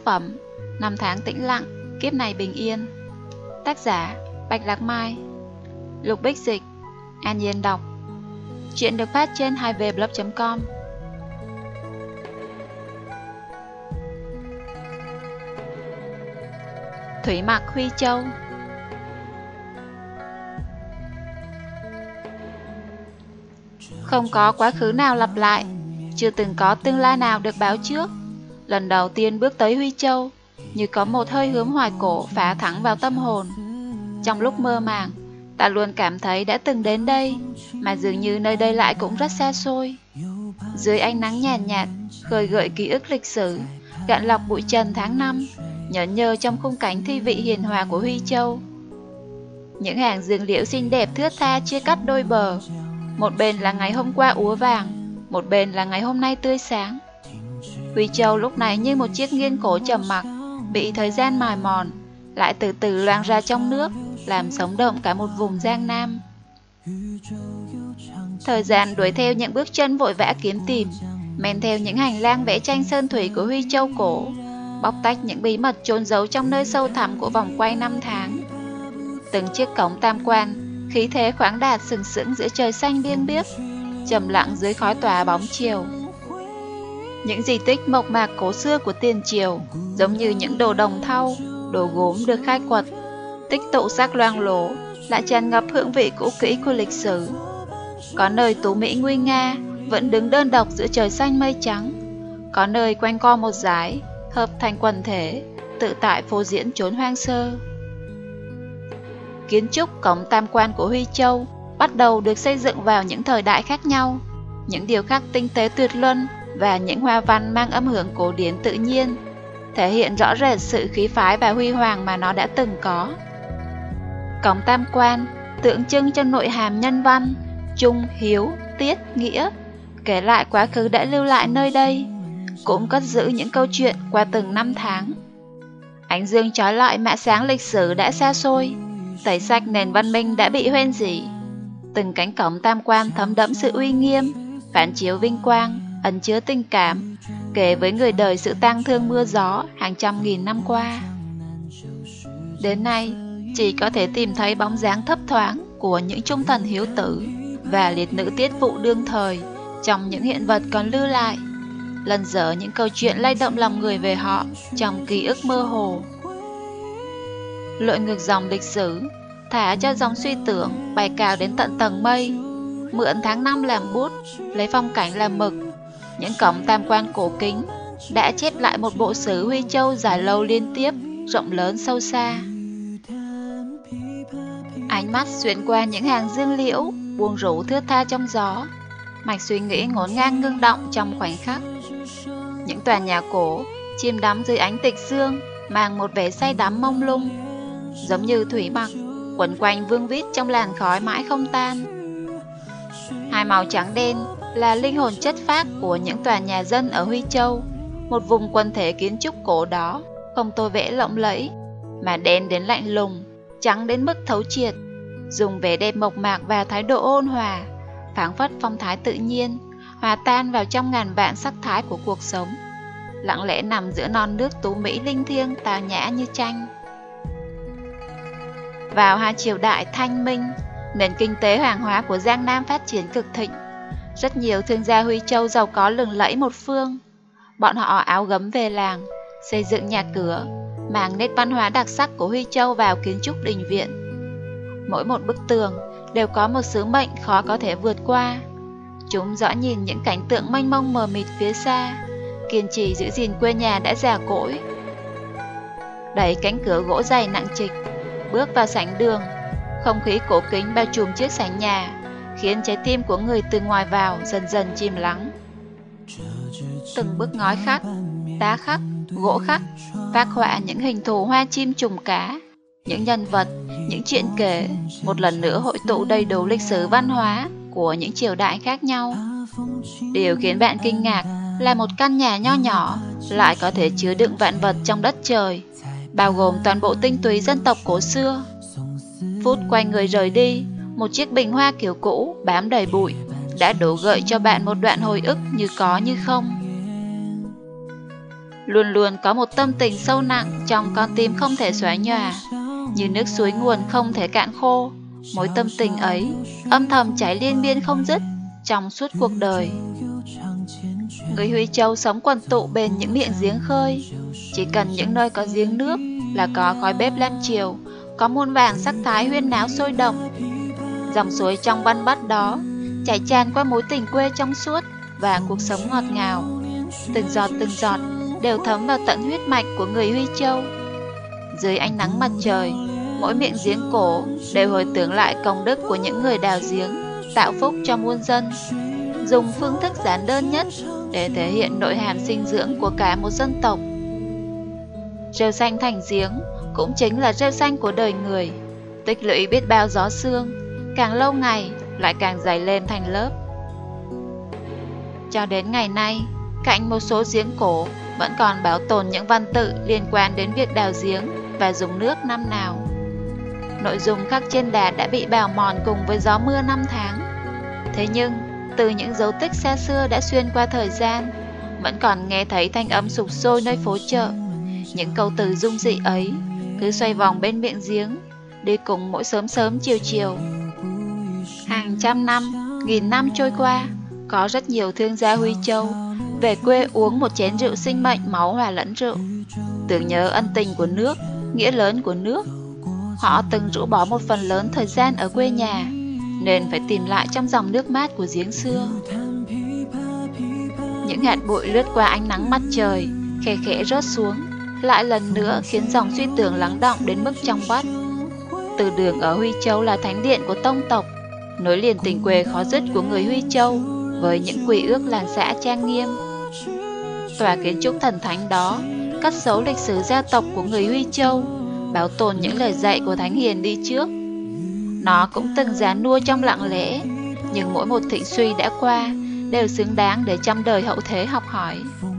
phẩm Năm tháng tĩnh lặng, kiếp này bình yên. Tác giả Bạch Lạc Mai. Lục Bích dịch, An Nhiên đọc. Chuyện được phát trên 2vblog.com. Thủy mặc Huy Châu. Không có quá khứ nào lặp lại, chưa từng có tương lai nào được báo trước. Lần đầu tiên bước tới Huy Châu, như có một hơi hướng hoài cổ phá thẳng vào tâm hồn. Trong lúc mơ màng, ta luôn cảm thấy đã từng đến đây, mà dường như nơi đây lại cũng rất xa xôi. Dưới ánh nắng nhàn nhạt, khơi gợi ký ức lịch sử, gạn lọc bụi trần tháng năm, nhẫn nhơ trong khung cảnh thi vị hiền hòa của Huy Châu. Những hàng rừng liễu xinh đẹp thướt tha chia cắt đôi bờ, một bên là ngày hôm qua úa vàng, một bên là ngày hôm nay tươi sáng. Huy Châu lúc này như một chiếc nghiêng cổ trầm mặc, bị thời gian mài mòn, lại từ từ loang ra trong nước, làm sống động cả một vùng Giang Nam. Thời gian đuổi theo những bước chân vội vã kiếm tìm, men theo những hành lang vẽ tranh sơn thủy của Huy Châu cổ, bóc tách những bí mật chôn giấu trong nơi sâu thẳm của vòng quay năm tháng. Từng chiếc cổng tam quan, khí thế khoáng đạt sừng sững giữa trời xanh biêng biếc, trầm lặng dưới khói tỏa bóng chiều. Những di tích mộc mạc cổ xưa của tiền triều, giống như những đồ đồng thau, đồ gốm được khai quật, tích tụ sắc loang lổ, lại tràn ngập hương vị cũ kỹ của lịch sử. Có nơi tú mỹ nguy nga, vẫn đứng đơn độc giữa trời xanh mây trắng. Có nơi quanh co một dải, hợp thành quần thể, tự tại phô diễn chốn hoang sơ. Kiến trúc cổng tam quan của Huy Châu bắt đầu được xây dựng vào những thời đại khác nhau. Những điêu khắc tinh tế tuyệt luân và những hoa văn mang âm hưởng cổ điển tự nhiên, thể hiện rõ rệt sự khí phái và huy hoàng mà nó đã từng có. Cổng tam quan tượng trưng cho nội hàm nhân văn, trung, hiếu, tiết, nghĩa, kể lại quá khứ đã lưu lại nơi đây, cũng cất giữ những câu chuyện qua từng năm tháng. Ánh dương chói lọi mạ sáng lịch sử đã xa xôi, tẩy sạch nền văn minh đã bị hoen dỉ. Từng cánh cổng tam quan thấm đẫm sự uy nghiêm, phản chiếu vinh quang, ẩn chứa tình cảm, kể với người đời sự tang thương mưa gió hàng trăm nghìn năm qua. Đến nay, chỉ có thể tìm thấy bóng dáng thấp thoáng của những trung thần hiếu tử và liệt nữ tiết vụ đương thời trong những hiện vật còn lưu lại, lần dở những câu chuyện lay động lòng người về họ trong ký ức mơ hồ. Lội ngược dòng lịch sử, thả cho dòng suy tưởng bay cao đến tận tầng mây, mượn tháng năm làm bút, lấy phong cảnh làm mực. Những cổng tam quan cổ kính đã chép lại một bộ sử Huy Châu dài lâu liên tiếp, rộng lớn sâu xa. Ánh mắt xuyên qua những hàng dương liễu, buông rủ thướt tha trong gió, mạch suy nghĩ ngổn ngang ngưng động trong khoảnh khắc. Những tòa nhà cổ chìm đắm dưới ánh tịch sương, mang một vẻ say đắm mông lung, giống như thủy mặc quẩn quanh vương vít trong làn khói mãi không tan. Hai màu trắng đen là linh hồn chất phác của những tòa nhà dân ở Huy Châu, một vùng quần thể kiến trúc cổ đó, không tô vẽ lộng lẫy, mà đen đến lạnh lùng, trắng đến mức thấu triệt, dùng vẻ đẹp mộc mạc và thái độ ôn hòa, phảng phất phong thái tự nhiên, hòa tan vào trong ngàn vạn sắc thái của cuộc sống, lặng lẽ nằm giữa non nước tú mỹ linh thiêng tào nhã như tranh. Vào hai triều đại Thanh Minh, nền kinh tế hàng hóa của Giang Nam phát triển cực thịnh. Rất nhiều thương gia Huy Châu giàu có lừng lẫy một phương. Bọn họ áo gấm về làng, xây dựng nhà cửa, mang nét văn hóa đặc sắc của Huy Châu vào kiến trúc đình viện. Mỗi một bức tường đều có một sứ mệnh khó có thể vượt qua. Chúng dõi nhìn những cảnh tượng mênh mông mờ mịt phía xa, kiên trì giữ gìn quê nhà đã già cỗi. Đẩy cánh cửa gỗ dày nặng trịch, bước vào sảnh đường, không khí cổ kính bao trùm chiếc sảnh nhà, khiến trái tim của người từ ngoài vào dần dần chìm lắng. Từng bức ngói khắc, đá khắc, gỗ khắc, phác họa những hình thù hoa chim trùng cá, những nhân vật, những chuyện kể, một lần nữa hội tụ đầy đủ lịch sử văn hóa của những triều đại khác nhau. Điều khiến bạn kinh ngạc là một căn nhà nho nhỏ lại có thể chứa đựng vạn vật trong đất trời, bao gồm toàn bộ tinh túy dân tộc cổ xưa. Phút quay người rời đi, một chiếc bình hoa kiểu cũ bám đầy bụi đã đổ gợi cho bạn một đoạn hồi ức như có như không. luôn luôn có một tâm tình sâu nặng trong con tim không thể xóa nhòa, như nước suối nguồn không thể cạn khô. Mối tâm tình ấy âm thầm chảy liên miên không dứt trong suốt cuộc đời. Người Huy Châu sống quần tụ bên những miệng giếng khơi. Chỉ cần những nơi có giếng nước là có khói bếp lam chiều, có muôn vàn sắc thái huyên náo sôi động. Dòng suối trong văn bắt đó chảy tràn qua mối tình quê trong suốt và cuộc sống ngọt ngào. Từng giọt đều thấm vào tận huyết mạch của người Huy Châu. Dưới ánh nắng mặt trời, mỗi miệng giếng cổ đều hồi tưởng lại công đức của những người đào giếng, tạo phúc cho muôn dân, dùng phương thức giản đơn nhất để thể hiện nội hàm sinh dưỡng của cả một dân tộc. Rêu xanh thành giếng cũng chính là rêu xanh của đời người, tích lũy biết bao gió sương, càng lâu ngày lại càng dày lên thành lớp. Cho đến ngày nay, cạnh một số giếng cổ vẫn còn bảo tồn những văn tự liên quan đến việc đào giếng và dùng nước năm nào. Nội dung khắc trên đá đã bị bào mòn cùng với gió mưa năm tháng. Thế nhưng, từ những dấu tích xa xưa đã xuyên qua thời gian, vẫn còn nghe thấy thanh âm sục sôi nơi phố chợ. Những câu từ dung dị ấy cứ xoay vòng bên miệng giếng, đi cùng mỗi sớm sớm chiều chiều. Hàng trăm năm, nghìn năm trôi qua, có rất nhiều thương gia Huy Châu về quê uống một chén rượu sinh mệnh máu hòa lẫn rượu, tưởng nhớ ân tình của nước, nghĩa lớn của nước. Họ từng rũ bỏ một phần lớn thời gian ở quê nhà, nên phải tìm lại trong dòng nước mát của giếng xưa. Những hạt bụi lướt qua ánh nắng mặt trời, khe khẽ rớt xuống, lại lần nữa khiến dòng suy tưởng lắng đọng đến mức trong vắt. Từ đường ở Huy Châu là thánh điện của tông tộc, nối liền tình quê khó dứt của người Huy Châu với những quy ước làng xã trang nghiêm. Tòa kiến trúc thần thánh đó cất giấu lịch sử gia tộc của người Huy Châu, bảo tồn những lời dạy của thánh hiền đi trước. Nó cũng từng già nua trong lặng lẽ, nhưng mỗi một thịnh suy đã qua đều xứng đáng để trăm đời hậu thế học hỏi.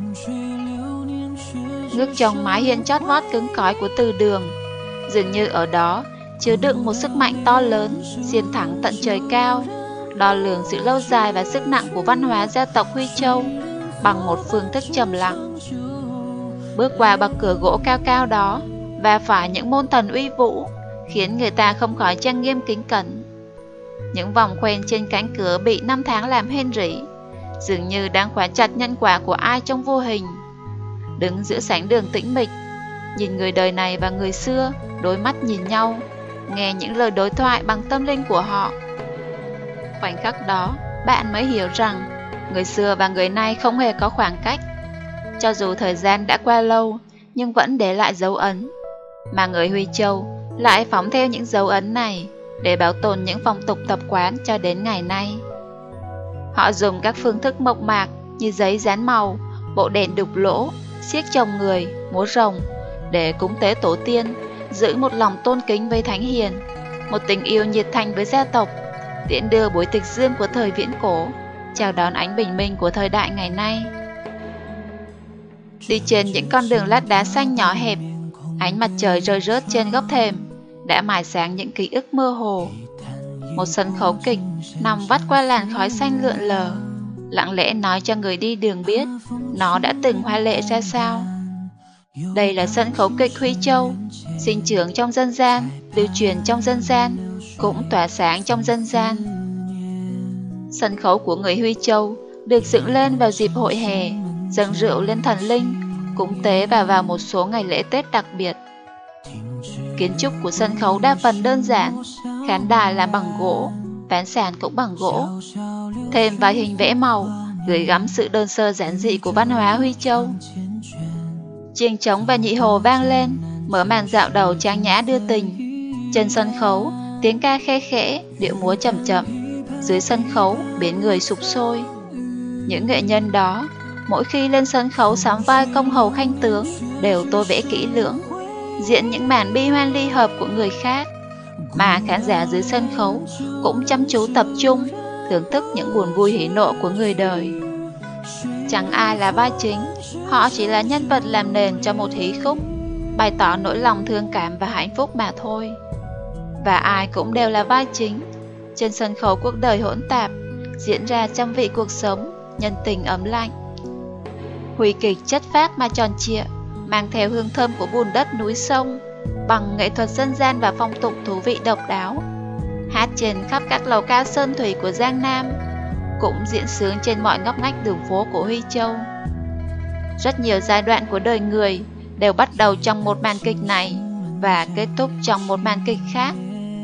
Ngước trông mái hiên chót vót cứng cỏi của từ đường, dường như ở đó chứa đựng một sức mạnh to lớn, xiên thẳng tận trời cao, đo lường sự lâu dài và sức nặng của văn hóa gia tộc Huy Châu bằng một phương thức trầm lặng. Bước qua bậc cửa gỗ cao cao đó và phải những môn thần uy vũ, khiến người ta không khỏi trang nghiêm kính cẩn. Những vòng khoen trên cánh cửa bị năm tháng làm hên rỉ, dường như đang khóa chặt nhân quả của ai trong vô hình. Đứng giữa sảnh đường tĩnh mịch, nhìn người đời này và người xưa đối mắt nhìn nhau, nghe những lời đối thoại bằng tâm linh của họ. Khoảnh khắc đó, bạn mới hiểu rằng người xưa và người nay không hề có khoảng cách. Cho dù thời gian đã qua lâu, nhưng vẫn để lại dấu ấn. Mà người Huy Châu lại phóng theo những dấu ấn này để bảo tồn những phong tục tập quán cho đến ngày nay. Họ dùng các phương thức mộc mạc như giấy dán màu, bộ đèn đục lỗ, xiếc chồng người, múa rồng để cúng tế tổ tiên, giữ một lòng tôn kính với thánh hiền, một tình yêu nhiệt thành với gia tộc, tiễn đưa buổi tiệc dương của thời viễn cổ, chào đón ánh bình minh của thời đại ngày nay. Đi trên những con đường lát đá xanh nhỏ hẹp, ánh mặt trời rơi rớt trên góc thềm đã mài sáng những ký ức mơ hồ. Một sân khấu kịch nằm vắt qua làn khói xanh lượn lờ, lặng lẽ nói cho người đi đường biết nó đã từng hoa lệ ra sao. Đây là sân khấu kịch Huy Châu, sinh trưởng trong dân gian, lưu truyền trong dân gian, cũng tỏa sáng trong dân gian. Sân khấu của người Huy Châu được dựng lên vào dịp hội hè, dâng rượu lên thần linh, cúng tế và vào một số ngày lễ Tết đặc biệt. Kiến trúc của sân khấu đa phần đơn giản, khán đài làm bằng gỗ, ván sàn cũng bằng gỗ. Thêm vài hình vẽ màu, gửi gắm sự đơn sơ giản dị của văn hóa Huy Châu. Chiêng trống và nhị hồ vang lên, mở màn dạo đầu trang nhã đưa tình. Trên sân khấu, tiếng ca khe khẽ, điệu múa chậm chậm. Dưới sân khấu, biển người sục sôi. Những nghệ nhân đó, mỗi khi lên sân khấu sắm vai công hầu khanh tướng, đều tô vẽ kỹ lưỡng, diễn những màn bi hoan ly hợp của người khác. Mà khán giả dưới sân khấu cũng chăm chú tập trung, thưởng thức những buồn vui hỉ nộ của người đời. Chẳng ai là vai chính, họ chỉ là nhân vật làm nền cho một hí khúc, bày tỏ nỗi lòng thương cảm và hạnh phúc mà thôi. Và ai cũng đều là vai chính. Trên sân khấu cuộc đời hỗn tạp, diễn ra trăm vị cuộc sống, nhân tình ấm lạnh. Hủy kịch chất phác mà tròn trịa, mang theo hương thơm của bùn đất núi sông, bằng nghệ thuật dân gian và phong tục thú vị độc đáo. Hát trên khắp các lầu ca sơn thủy của Giang Nam, cũng diễn xướng trên mọi ngóc ngách đường phố của Huy Châu. Rất nhiều giai đoạn của đời người đều bắt đầu trong một màn kịch này và kết thúc trong một màn kịch khác.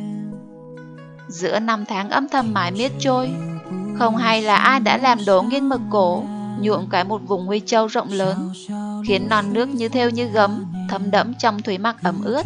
Giữa năm tháng âm thầm mãi miết trôi, không hay là ai đã làm đổ nghiêng mực cổ, nhuộm cả một vùng Huy Châu rộng lớn, khiến non nước như thêu như gấm, thấm đẫm trong thủy mặc ẩm ướt.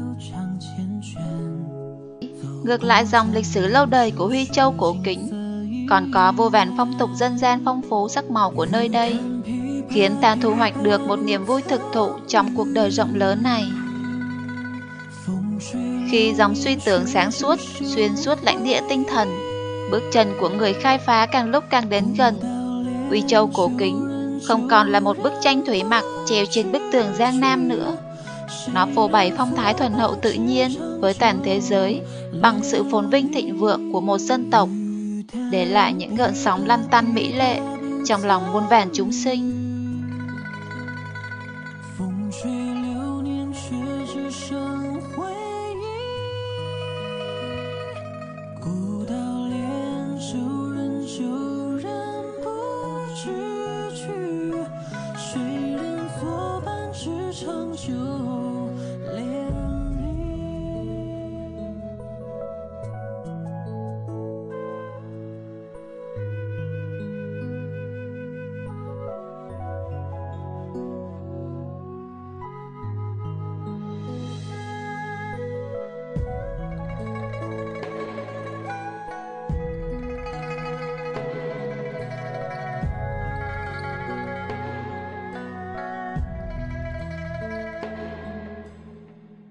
Ngược lại, dòng lịch sử lâu đời của Huy Châu cổ kính còn có vô vàn phong tục dân gian phong phú sắc màu của nơi đây, khiến ta thu hoạch được một niềm vui thực thụ trong cuộc đời rộng lớn này. Khi dòng suy tưởng sáng suốt xuyên suốt lãnh địa tinh thần, bước chân của người khai phá càng lúc càng đến gần, Huy Châu cổ kính không còn là một bức tranh thủy mặc treo trên bức tường Giang Nam nữa. Nó phô bày phong thái thuần hậu tự nhiên với toàn thế giới bằng sự phồn vinh thịnh vượng của một dân tộc, để lại những gợn sóng lăn tăn mỹ lệ trong lòng muôn vàn chúng sinh.